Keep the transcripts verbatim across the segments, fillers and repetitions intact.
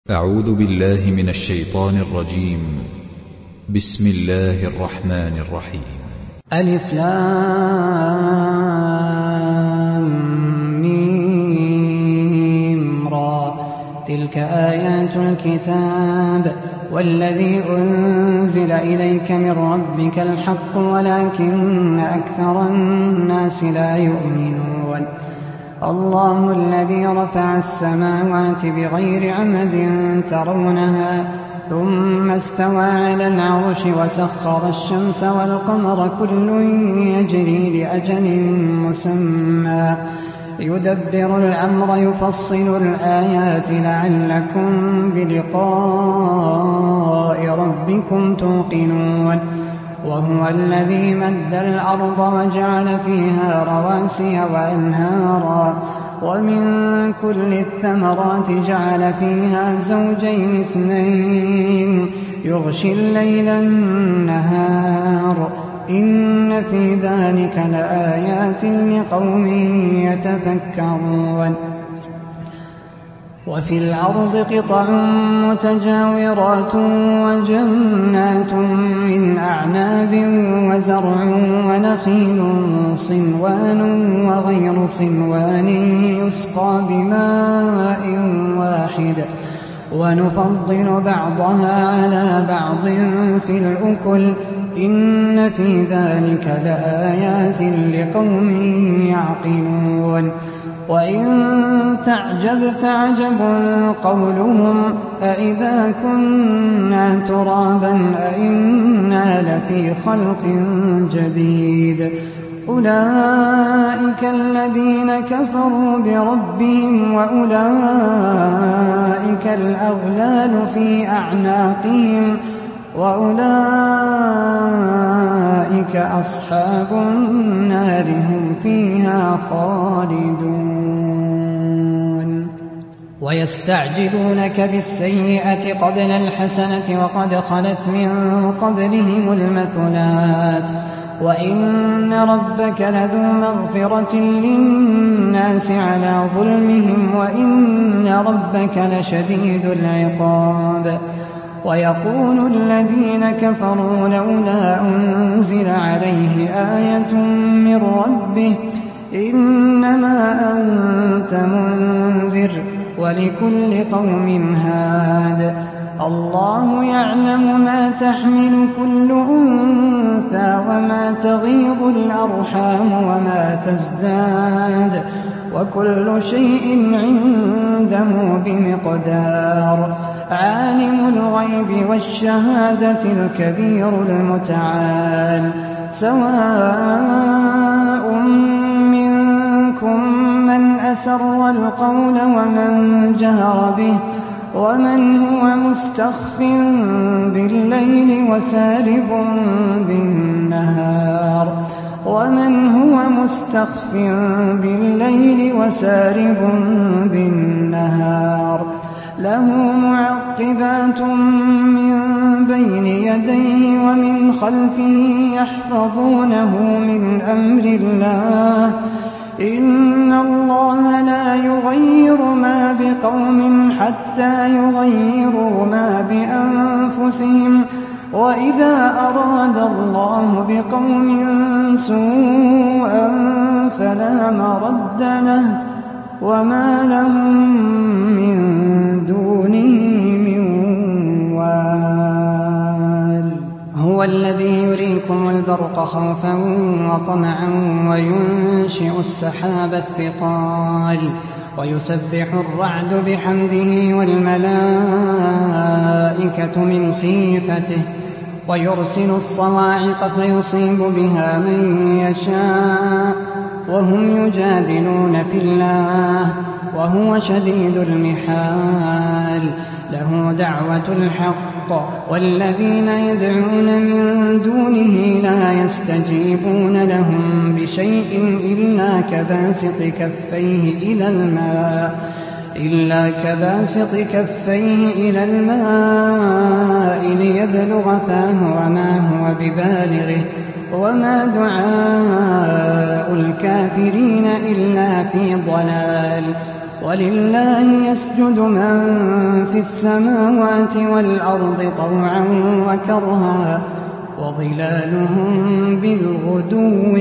أعوذ بالله من الشيطان الرجيم. بسم الله الرحمن الرحيم. ألف لام ميم را. تلك آيات الكتاب والذي أنزل إليك من ربك الحق ولكن أكثر الناس لا يؤمنون. الله الذي رفع السماوات بغير عمد ترونها ثم استوى على العرش وسخر الشمس والقمر كل يجري لأجل مسمى يدبر الأمر يفصل الآيات لعلكم بلقاء ربكم توقنون. وهو الذي مد الأرض وجعل فيها رواسي وأنهارا ومن كل الثمرات جعل فيها زوجين اثنين يغشي الليل النهار إن في ذلك لآيات لقوم يتفكرون. وفي الأرض قطع متجاورات وجنات من أعناب وزرع ونخيل صنوان وغير صنوان يسقى بماء واحد ونفضل بعضها على بعض في الأكل إن في ذلك لآيات لقوم يعقلون. وإن تعجب فعجب قولهم أإذا كنا ترابا أإنا لفي خلق جديد أولئك الذين كفروا بربهم وأولئك الأغلال في أعناقهم وأولئك أصحاب النار هم فيها خالدون. ويستعجلونك بالسيئة قبل الحسنة وقد خلت من قبلهم المثلات وإن ربك لذو مغفرة للناس على ظلمهم وإن ربك لشديد العقاب. ويقول الذين كفروا لولا أنزل عليه آية من ربه إنما أنت منذر ولكل قوم هاد الله يعلم ما تحمل كل أنثى وما تغيض الأرحام وما تزداد وكل شيء عنده بمقدار. عالم الغيب والشهادة الكبير المتعال سواء منكم من أسر القول ومن جهر به ومن هو مستخف بالليل وسارب بالنهار ومن هو مستخف بالليل وسارب بالنهار له معقبات من بين يديه ومن خلفه يحفظونه من أمر الله إن الله لا يغير ما بقوم حتى يغيروا ما بأنفسهم وإذا أراد الله بقوم سوءا فلا مرد له وما لهم من دونه من وال. هو الذي يريكم البرق خوفا وطمعا وينشئ السحاب الثقال ويسبح الرعد بحمده والملائكة من خيفته ويرسل الصواعق فيصيب بها من يشاء وهم يجادلون في الله وهو شديد المحال. له دعوة الحق والذين يدعون من دونه لا يستجيبون لهم بشيء إلا كباسط كفيه إلى الماء إلا كباسط كفيه إلى الماء ليبلغ فاه وما هو ببالغه وما دعاء الكافرين إلا في ضلال. ولله يسجد من في السماوات والأرض طوعا وكرها وظلالهم بالغدو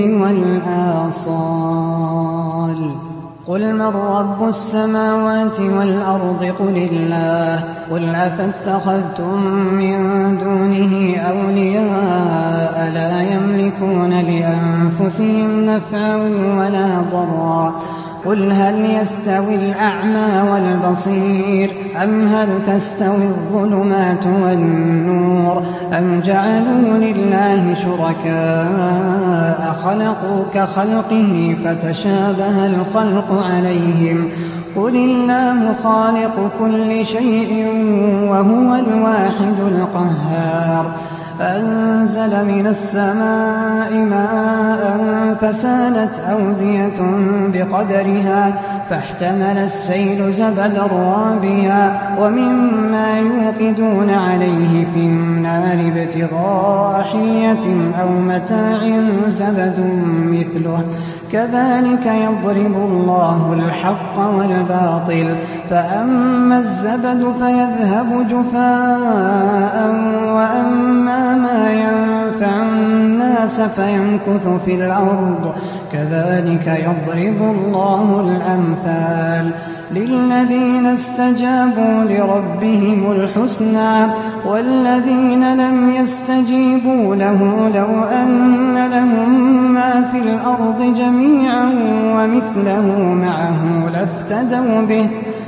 والآصال. قل من رب السماوات والأرض قل الله. قل أفاتخذتم من دونه أولياء لا يملكون لأنفسهم نفعا ولا ضرا. قل هل يستوي الأعمى والبصير أم هل تستوي الظلمات والنور أم جعلوا لله شركاء خلقوا كخلقه فتشابه الخلق عليهم. قل الله خالق كل شيء وهو الواحد القهار. أنزل من السماء ماء فسالت أودية بقدرها فاحتمل السيل زبدا رابيا ومما يوقدون عليه في النار ابتغاء حلية أو متاع زبد مثله كذلك يضرب الله الحق والباطل. فأما الزبد فيذهب جفاء وأما ما ينفع الناس فيمكث في الأرض كذلك يضرب الله الأمثال. للذين استجابوا لربهم الحسنى والذين لم يستجيبوا له لو أن لهم ما في الأرض جميعا ومثله معه لافتدوا به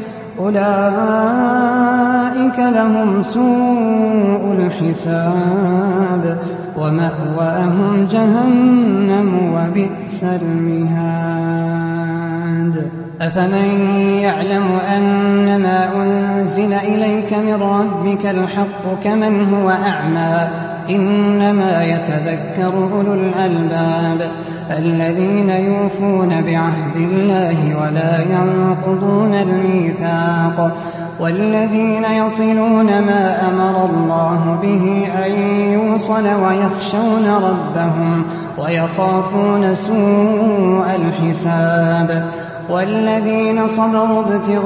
أولئك لهم سوء الحساب ومأواهم جهنم وبئس المهاد. أفمن يعلم أنما أنزل إليك من ربك الحق كمن هو أعمى إنما يتذكر أولو الألباب الذين يوفون بعهد الله ولا ينقضون الميثاق والذين يصلون ما أمر الله به أن يوصل ويخشون ربهم ويخافون سوء الحساب والذين صبروا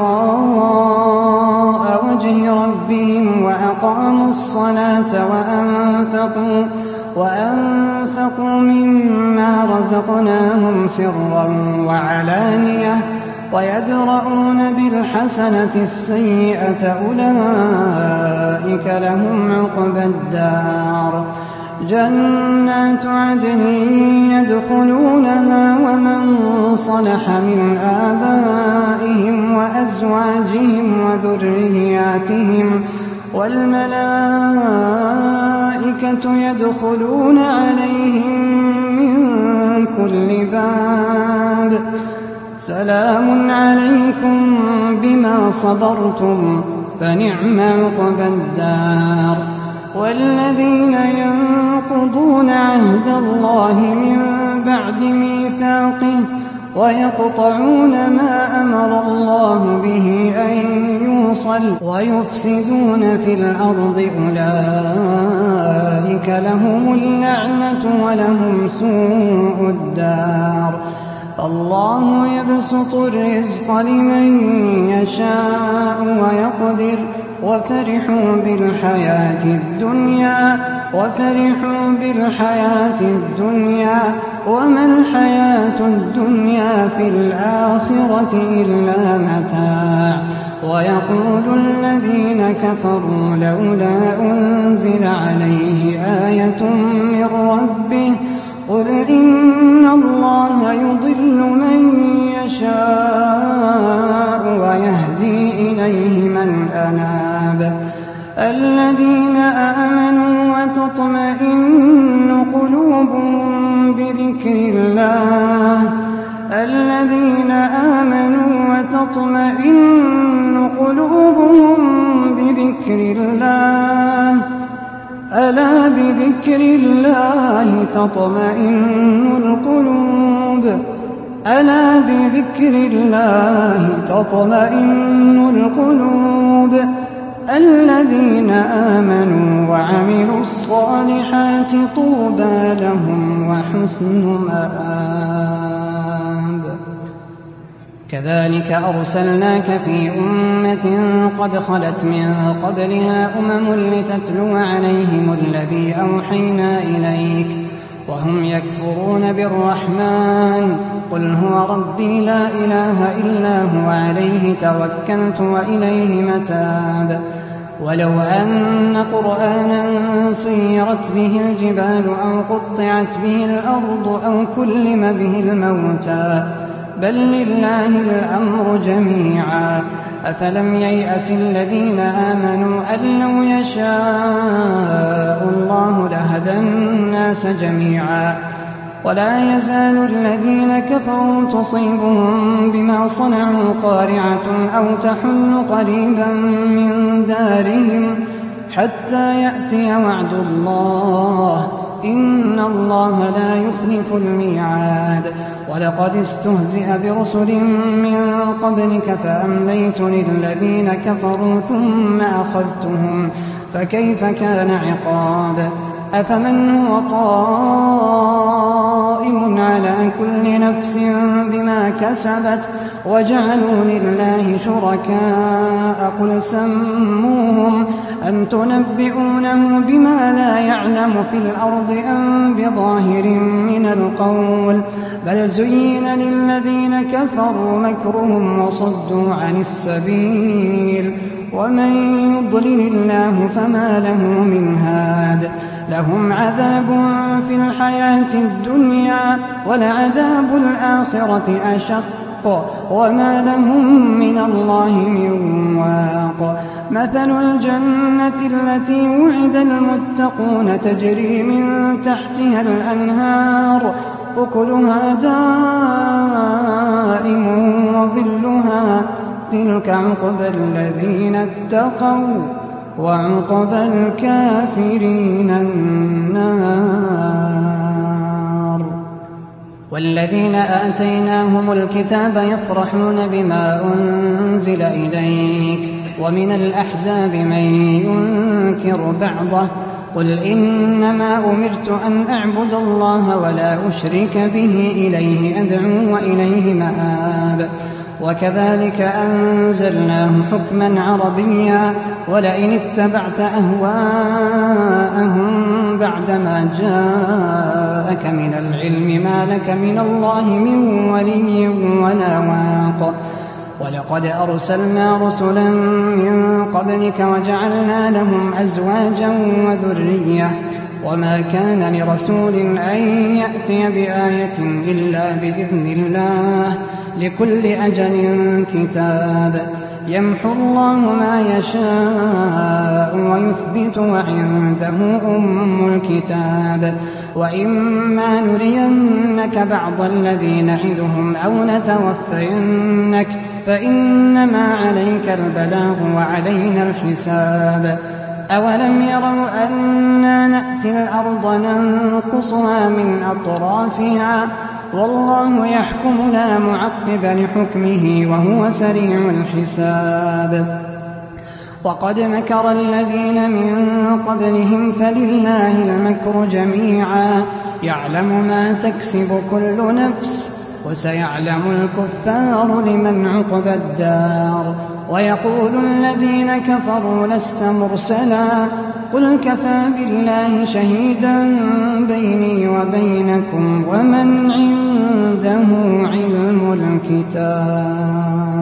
ابتغاء وجه ربهم وأقاموا الصلاة وأنفقوا, وأنفقوا مما رزقناهم سرا وعلانية ويدرؤون بالحسنة السيئة أولئك لهم عقبى الدار. جنات عدن يدخلونها ومن صلح من آبائهم وأزواجهم وذرياتهم والملائكة يدخلون عليهم من كل باب سلام عليكم بما صبرتم فنعم عقبى الدار. والذين ينقضون عهد الله من بعد ميثاقه ويقطعون ما أمر الله به أن يوصل ويفسدون في الأرض أولئك لهم اللعنة ولهم سوء الدار. الله يبسط الرزق لمن يشاء ويقدر وفرحوا بالحياة الدنيا وفرحوا بالحياة الدنيا وما الحياة الدنيا في الآخرة إلا متاع. ويقول الذين كفروا لولا أنزل عليه آية من ربه قل إن الله يضل من يشاء ويهدي إليه من أناب. الذين آمنوا وتطمئن قلوبهم بذكر الله الذين آمنوا وتطمئن قلوبهم بذكر الله ألا بذكر الله تطمئن القلوب ألا بذكر الله تطمئن القلوب. الذين آمنوا وعملوا الصالحات طوبى لهم وحسن مآب. كذلك أرسلناك في أمة قد خلت من قبلها أمم لتتلو عليهم الذي أوحينا إليك وهم يكفرون بالرحمن قل هو ربي لا إله إلا هو عليه توكلت وإليه متاب ولو أن قرآنا سيرت به الجبال أو قطعت به الأرض أو كلم به الموتى بل لله الأمر جميعا أفلم ييأس الذين آمنوا أن لو يشاء الله لهدى الناس جميعا ولا يزال الذين كفروا تصيبهم بما صنعوا قارعة أو تحل قريبا من دارهم حتى يأتي وعد الله إن الله لا يخلف الميعاد ولقد استهزئ برسل من قبلك فأمليت للذين كفروا ثم أخذتهم فكيف كان عقاب أفمن هو قائم على كل نفس بما كسبت وجعلوا لله شركاء قل سموهم أم تنبئونه بما لا يعلم في الأرض أم بظاهر من القول بل زين للذين كفروا مكرهم وصدوا عن السبيل ومن يضلل الله فما له من هاد لهم عذاب في الحياة الدنيا ولعذاب الآخرة أشق وما لهم من الله من واق مثل الجنة التي وعد المتقون تجري من تحتها الأنهار أكلها دائم وظلها تلك عقبى الذين اتقوا وعقبى الكافرين النار والذين آتيناهم الكتاب يفرحون بما أنزل إليك ومن الأحزاب من ينكر بعضه قل إنما أمرت أن أعبد الله ولا أشرك به إليه أدعو وإليه مآب وكذلك أنزلناه حكما عربيا ولئن اتبعت أهواءهم بعدما جاءك من العلم ما لك من الله من ولي ولا واق ولقد أرسلنا رسلا من قبلك وجعلنا لهم أزواجا وذرية وما كان لرسول أن يأتي بآية إلا بإذن الله لكل أجل كتاب يمحو الله ما يشاء ويثبت وعنده أم الكتاب وإما نرينك بعض الذي نعدهم أو نتوفينك فإنما عليك البلاغ وعلينا الحساب أولم يروا أنا نأتي الأرض ننقصها من أطرافها والله يحكم لا معقب لحكمه وهو سريع الحساب وقد مكر الذين من قبلهم فلله المكر جميعا يعلم ما تكسب كل نفس وسيعلم الكفار لمن عقبى الدار ويقول الذين كفروا لست مرسلا قل كفى بالله شهيدا بيني وبينكم ومن عنده علم الكتاب